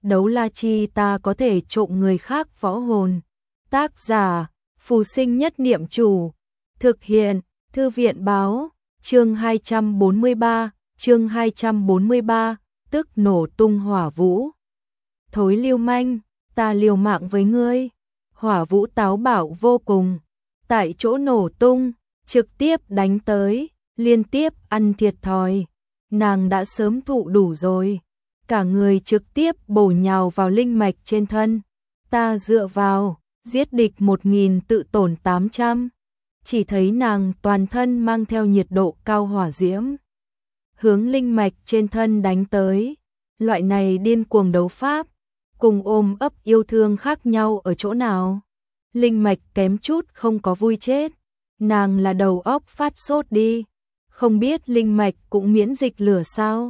đấu la chi ta có thể trộm người khác võ hồn. Tác giả, Phù Sinh Nhất Niệm Chủ. Thực hiện, Thư viện báo, chương 243, tức nổ tung hỏa vũ. Thối lưu manh, ta liều mạng với ngươi. Hỏa vũ táo bạo vô cùng, tại chỗ nổ tung, trực tiếp đánh tới, liên tiếp ăn thiệt thòi. Nàng đã sớm thụ đủ rồi, cả người trực tiếp bổ nhào vào linh mạch trên thân. Ta dựa vào, giết địch 1000 tự tổn 800. Chỉ thấy nàng toàn thân mang theo nhiệt độ cao hỏa diễm, hướng linh mạch trên thân đánh tới. Loại này điên cuồng đấu pháp, cùng ôm ấp yêu thương khác nhau ở chỗ nào? Linh mạch kém chút không có vui chết. Nàng là đầu óc phát sốt đi, không biết linh mạch cũng miễn dịch lửa sao?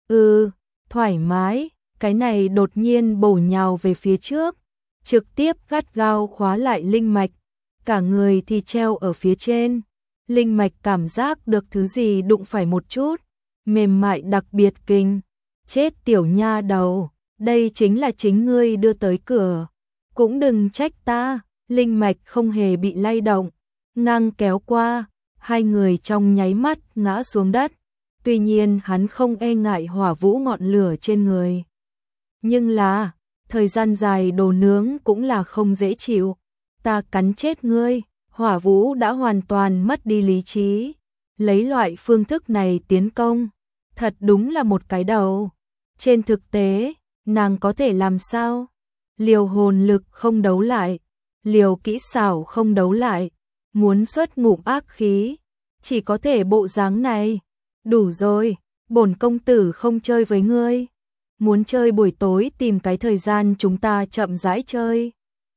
Thoải mái, cái này đột nhiên bổ nhào về phía trước, trực tiếp gắt gao khóa lại linh mạch, cả người thì treo ở phía trên. Linh mạch cảm giác được thứ gì đụng phải một chút, mềm mại đặc biệt kinh. Chết tiểu nha đầu, đây chính là chính ngươi đưa tới cửa, cũng đừng trách ta. Linh mạch không hề bị lay động, ngang kéo qua, hai người trong nháy mắt ngã xuống đất. Tuy nhiên hắn không e ngại hỏa vũ ngọn lửa trên người, nhưng là thời gian dài đồ nướng cũng là không dễ chịu. Ta cắn chết ngươi. Hỏa vũ đã hoàn toàn mất đi lý trí, lấy loại phương thức này tiến công, thật đúng là một cái đầu. Trên thực tế, nàng có thể làm sao? Liều hồn lực không đấu lại, liều kỹ xảo không đấu lại, muốn xuất ngụm ác khí, chỉ có thể bộ dáng này. Đủ rồi, bổn công tử không chơi với ngươi. Muốn chơi buổi tối tìm cái thời gian chúng ta chậm rãi chơi.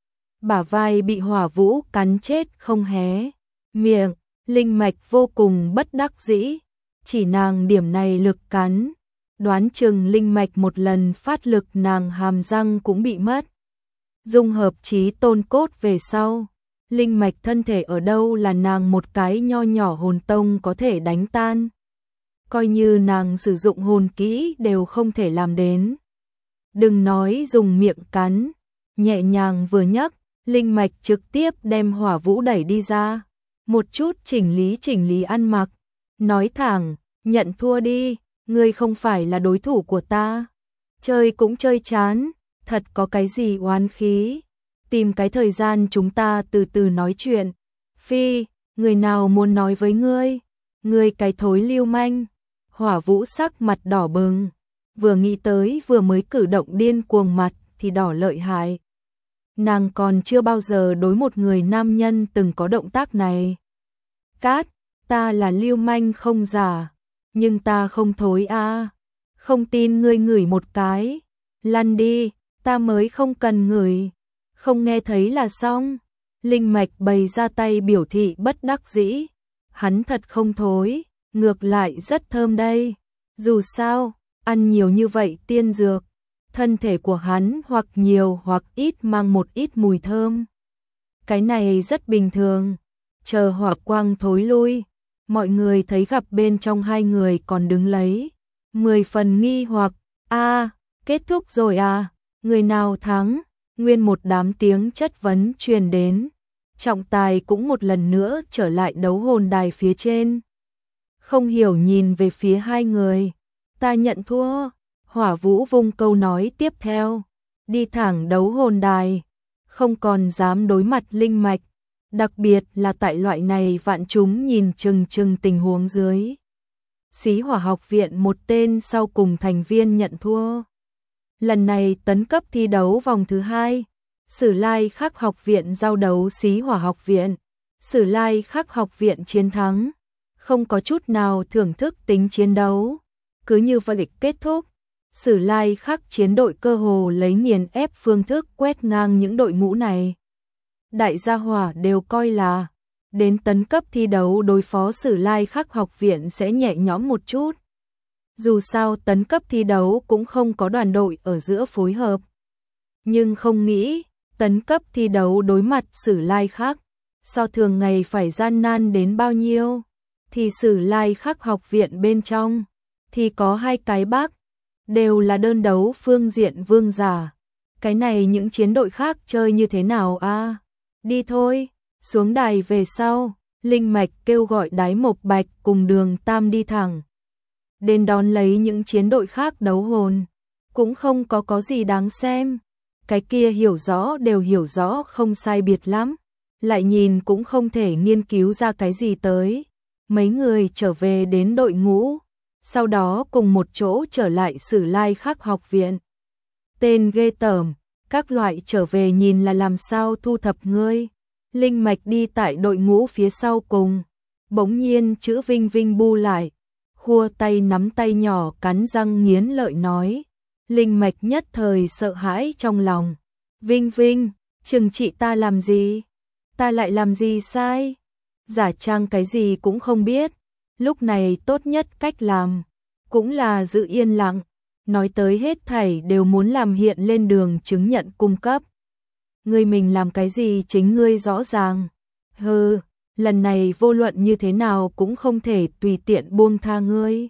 Bả vai bị hỏa vũ cắn chết không hé miệng, linh mạch vô cùng bất đắc dĩ. Chỉ nàng điểm này lực cắn, đoán chừng linh mạch một lần phát lực nàng hàm răng cũng bị mất. Dung hợp chí tôn cốt về sau, linh mạch thân thể ở đâu là nàng một cái nho nhỏ hồn tông có thể đánh tan. Coi như nàng sử dụng hồn kỹ đều không thể làm đến. Đừng nói dùng miệng cắn, nhẹ nhàng vừa nhấc, linh mạch trực tiếp đem hỏa vũ đẩy đi ra. Một chút chỉnh lý ăn mặc, nói thẳng, nhận thua đi, ngươi không phải là đối thủ của ta. Chơi cũng chơi chán, thật có cái gì oán khí. Tìm cái thời gian chúng ta từ từ nói chuyện. Phi, người nào muốn nói với ngươi? Ngươi cái thối lưu manh. Hỏa vũ sắc mặt đỏ bừng, vừa nghĩ tới vừa mới cử động điên cuồng mặt thì đỏ lợi hại. Nàng còn chưa bao giờ đối một người nam nhân từng có động tác này. Cát, ta là lưu manh không giả, nhưng ta không thối a. Không tin ngươi ngửi một cái. Lăn đi, ta mới không cần ngửi. Không nghe thấy là xong. Linh mạch bày ra tay biểu thị bất đắc dĩ. Hắn thật không thối, ngược lại rất thơm đây. Dù sao, ăn nhiều như vậy tiên dược, thân thể của hắn hoặc nhiều hoặc ít mang một ít mùi thơm. Cái này rất bình thường. Chờ hỏa quang thối lui, mọi người thấy gặp bên trong hai người còn đứng lấy, 10 phần nghi hoặc. Kết thúc rồi à? Người nào thắng? Nguyên một đám tiếng chất vấn truyền đến. Trọng tài cũng một lần nữa trở lại đấu hồn đài phía trên. Không hiểu nhìn về phía hai người. Ta nhận thua. Hỏa vũ vung câu nói tiếp theo, đi thẳng đấu hồn đài, không còn dám đối mặt linh mạch, đặc biệt là tại loại này vạn chúng nhìn chừng chừng tình huống dưới. Xí Hỏa học viện một tên sau cùng thành viên nhận thua. Lần này tấn cấp thi đấu vòng thứ 2, Sử Lai Khắc học viện giao đấu Xí Hỏa học viện. Sử Lai Khắc học viện chiến thắng, không có chút nào thưởng thức tính chiến đấu. Cứ như vậy kết thúc. Sử Lai Khắc chiến đội cơ hồ lấy nghiền ép phương thức quét ngang những đội ngũ này. Đại gia hỏa đều coi là đến tấn cấp thi đấu đối phó Sử Lai Khắc học viện sẽ nhẹ nhõm một chút. Dù sao tấn cấp thi đấu cũng không có đoàn đội ở giữa phối hợp. Nhưng không nghĩ, tấn cấp thi đấu đối mặt Sử Lai Khắc, so thường ngày phải gian nan đến bao nhiêu. Thì Sử Lai Khắc học viện bên trong thì có hai cái bác đều là đơn đấu phương diện vương giả. Cái này những chiến đội khác chơi như thế nào a? Đi thôi, xuống đài về sau, Linh Mạch kêu gọi Đái Mộc Bạch cùng Đường Tam đi thẳng đến đón lấy những chiến đội khác đấu hồn, cũng không có gì đáng xem. Cái kia hiểu rõ đều hiểu rõ không sai biệt lắm, lại nhìn cũng không thể nghiên cứu ra cái gì tới. Mấy người trở về đến đội ngũ, sau đó cùng một chỗ trở lại Sử Lai Khắc học viện. Tên ghê tởm, các loại trở về nhìn là làm sao thu thập ngươi. Linh Mạch đi tại đội ngũ phía sau cùng, bỗng nhiên chữ Vinh Vinh bu lại, khua tay nắm tay nhỏ cắn răng nghiến lợi nói. Linh Mạch nhất thời sợ hãi trong lòng. Vinh Vinh, trừng trị ta làm gì? Ta lại làm gì sai? Giả trang cái gì cũng không biết. Lúc này tốt nhất cách làm cũng là giữ yên lặng, nói tới hết thảy đều muốn làm hiện lên đường chứng nhận cung cấp. Ngươi mình làm cái gì chính ngươi rõ ràng. Hừ, lần này vô luận như thế nào cũng không thể tùy tiện buông tha ngươi.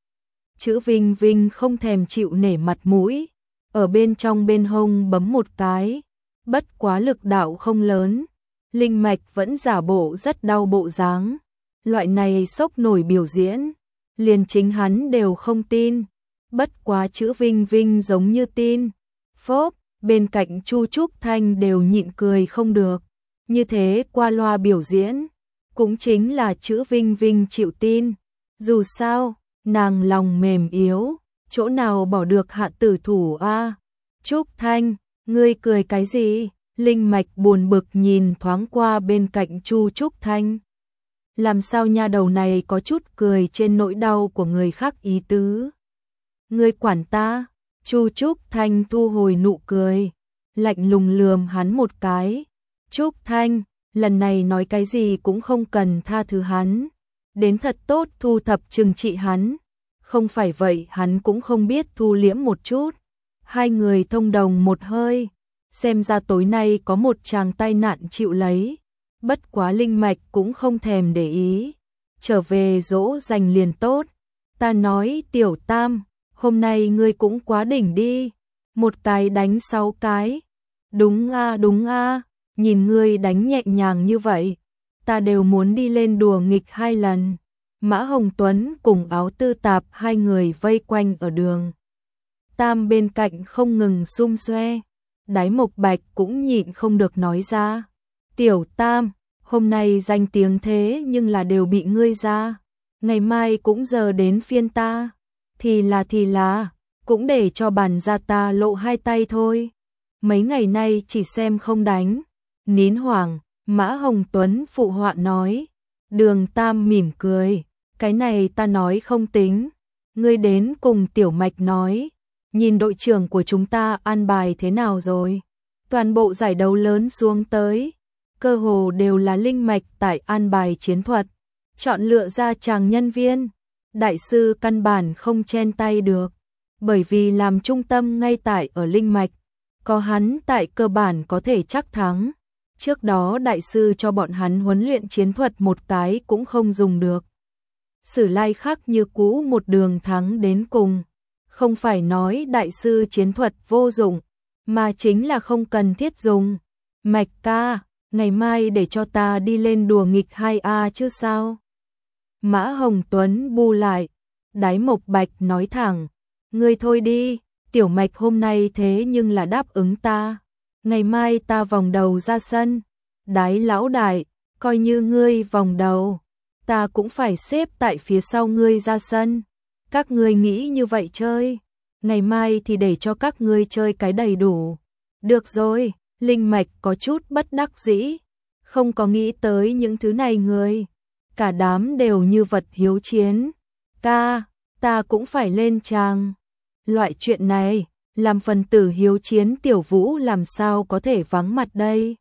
Chữ Vinh Vinh không thèm chịu nể mặt mũi, ở bên trong bên hông bấm một cái, bất quá lực đạo không lớn. Linh Mạch vẫn giả bộ rất đau bộ dáng. Loại này sốc nổi biểu diễn, liền chính hắn đều không tin. Bất quá chữ Vinh Vinh giống như tin. Phốp, bên cạnh Chu Trúc Thanh đều nhịn cười không được. Như thế qua loa biểu diễn, cũng chính là chữ Vinh Vinh chịu tin. Dù sao, nàng lòng mềm yếu, chỗ nào bỏ được hạ tử thủ a? Trúc Thanh, ngươi cười cái gì? Linh Mạch buồn bực nhìn thoáng qua bên cạnh Chu Trúc Thanh. Làm sao nha đầu này có chút cười trên nỗi đau của người khác ý tứ. Ngươi quản ta? Chu Trúc Thanh thu hồi nụ cười, lạnh lùng lườm hắn một cái. Trúc Thanh, lần này nói cái gì cũng không cần tha thứ hắn. Đến thật tốt thu thập trừng trị hắn. Không phải vậy hắn cũng không biết thu liễm một chút. Hai người thông đồng một hơi. Xem ra tối nay có một chàng tai nạn chịu lấy. Bất quá Linh Mạch cũng không thèm để ý. Trở về dỗ dành liền tốt. Ta nói Tiểu Tam, hôm nay ngươi cũng quá đỉnh đi. Một cái đánh 6 cái. Đúng a, nhìn ngươi đánh nhẹ nhàng như vậy. Ta đều muốn đi lên đùa nghịch 2 lần. Mã Hồng Tuấn cùng Áo Tư Tạp hai người vây quanh ở đường Tam bên cạnh không ngừng xum xoe. Đái Mộc Bạch cũng nhịn không được nói ra. Tiểu Tam, hôm nay danh tiếng thế nhưng là đều bị ngươi ra. Ngày mai cũng giờ đến phiên ta. Thì là, cũng để cho bàn ra ta lộ 2 tay thôi. Mấy ngày nay chỉ xem không đánh. Nín hoảng, Mã Hồng Tuấn phụ họa nói. Đường Tam mỉm cười. Cái này ta nói không tính. Ngươi đến cùng Tiểu Mạch nói. Nhìn đội trưởng của chúng ta an bài thế nào rồi? Toàn bộ giải đấu lớn xuống tới, cơ hồ đều là Linh Mạch tại an bài chiến thuật, chọn lựa ra chàng nhân viên. Đại sư căn bản không chen tay được, bởi vì làm trung tâm ngay tại ở Linh Mạch, có hắn tại cơ bản có thể chắc thắng. Trước đó đại sư cho bọn hắn huấn luyện chiến thuật một cái cũng không dùng được. Sử Lai Khắc như cũ một đường thắng đến cùng. Không phải nói đại sư chiến thuật vô dụng, mà chính là không cần thiết dùng. Mạch ca, ngày mai để cho ta đi lên đùa nghịch 2A chứ sao? Mã Hồng Tuấn bu lại, Đái Mộc Bạch nói thẳng, ngươi thôi đi, Tiểu Mạch hôm nay thế nhưng là đáp ứng ta. Ngày mai ta vòng đầu ra sân. Đái lão đại, coi như ngươi vòng đầu, ta cũng phải xếp tại phía sau ngươi ra sân. Các ngươi nghĩ như vậy chơi, ngày mai thì để cho các ngươi chơi cái đầy đủ. Được rồi, Linh Mạch có chút bất đắc dĩ, không có nghĩ tới những thứ này người. Cả đám đều như vật hiếu chiến. Ca, ta cũng phải lên tràng. Loại chuyện này, làm phần tử hiếu chiến Tiểu Vũ làm sao có thể vắng mặt đây.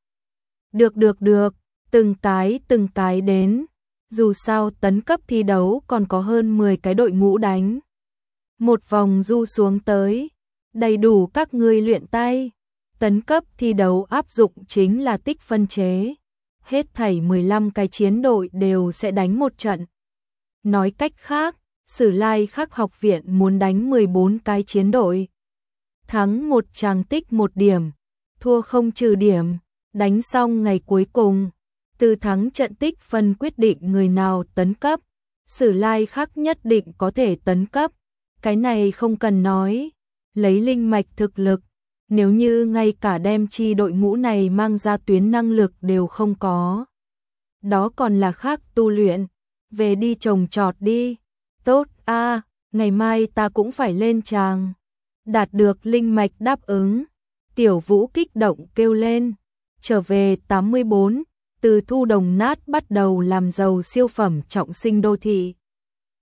Được, từng cái đến. Dù sao tấn cấp thi đấu còn có hơn 10 cái đội ngũ đánh. Một vòng du xuống tới, đầy đủ các ngươi luyện tay. Tấn cấp thi đấu áp dụng chính là tích phân chế. Hết thảy 15 cái chiến đội đều sẽ đánh một trận. Nói cách khác, Sử Lai Khắc học viện muốn đánh 14 cái chiến đội. Thắng một chàng tích 1 điểm, thua không trừ điểm, đánh xong ngày cuối cùng. Từ thắng trận tích phân quyết định người nào tấn cấp. Sử Lai Khắc nhất định có thể tấn cấp. Cái này không cần nói. Lấy linh mạch thực lực, nếu như ngay cả đem chi đội ngũ này mang ra tuyến năng lực đều không có. Đó còn là khác tu luyện. Về đi trồng trọt đi. Tốt a, ngày mai ta cũng phải lên tràng. Đạt được linh mạch đáp ứng. Tiểu Vũ kích động kêu lên. Trở về 84, từ thu đồng nát bắt đầu làm giàu siêu phẩm trọng sinh đô thị.